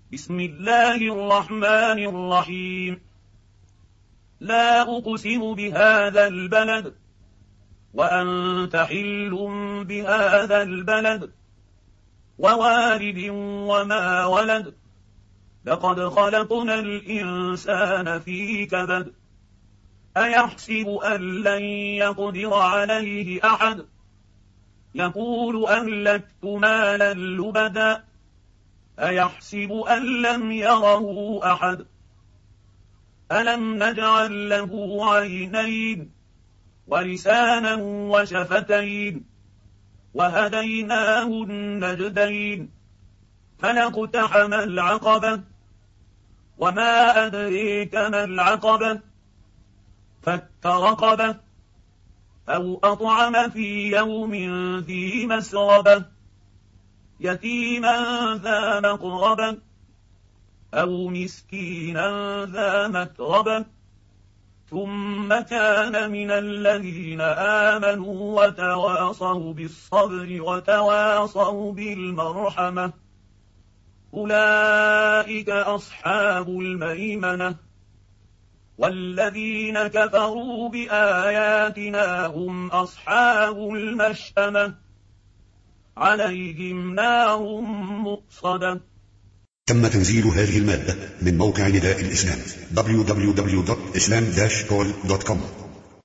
بسم الله الرحمن الرحيم. لا أقسم بهذا البلد وأنت حل بهذا البلد ووالد وما ولد، لقد خلقنا الإنسان في كبد، أيحسب أن لن يقدر عليه أحد، يقول أهلكت مالا لبدا، أيحسب أن لم يره أحد، ألم نجعل له عينين ولسانا وشفتين وهديناه النجدين، فلاقتحم العقبة وما أدريك ما العقبة، فك رقبة أو أطعم في يوم ذي مسغبة، يتيما ذا مقربة أو مسكينا ذا متربة، ثم كان من الذين آمنوا وتواصوا بالصبر وتواصوا بالمرحمة، أولئك أصحاب الميمنة، والذين كفروا بآياتنا هم أصحاب المشأمة، عليهم نار مؤصدة. تم تنزيل هذه المادة من موقع نداء الإسلام www.islam-call.com.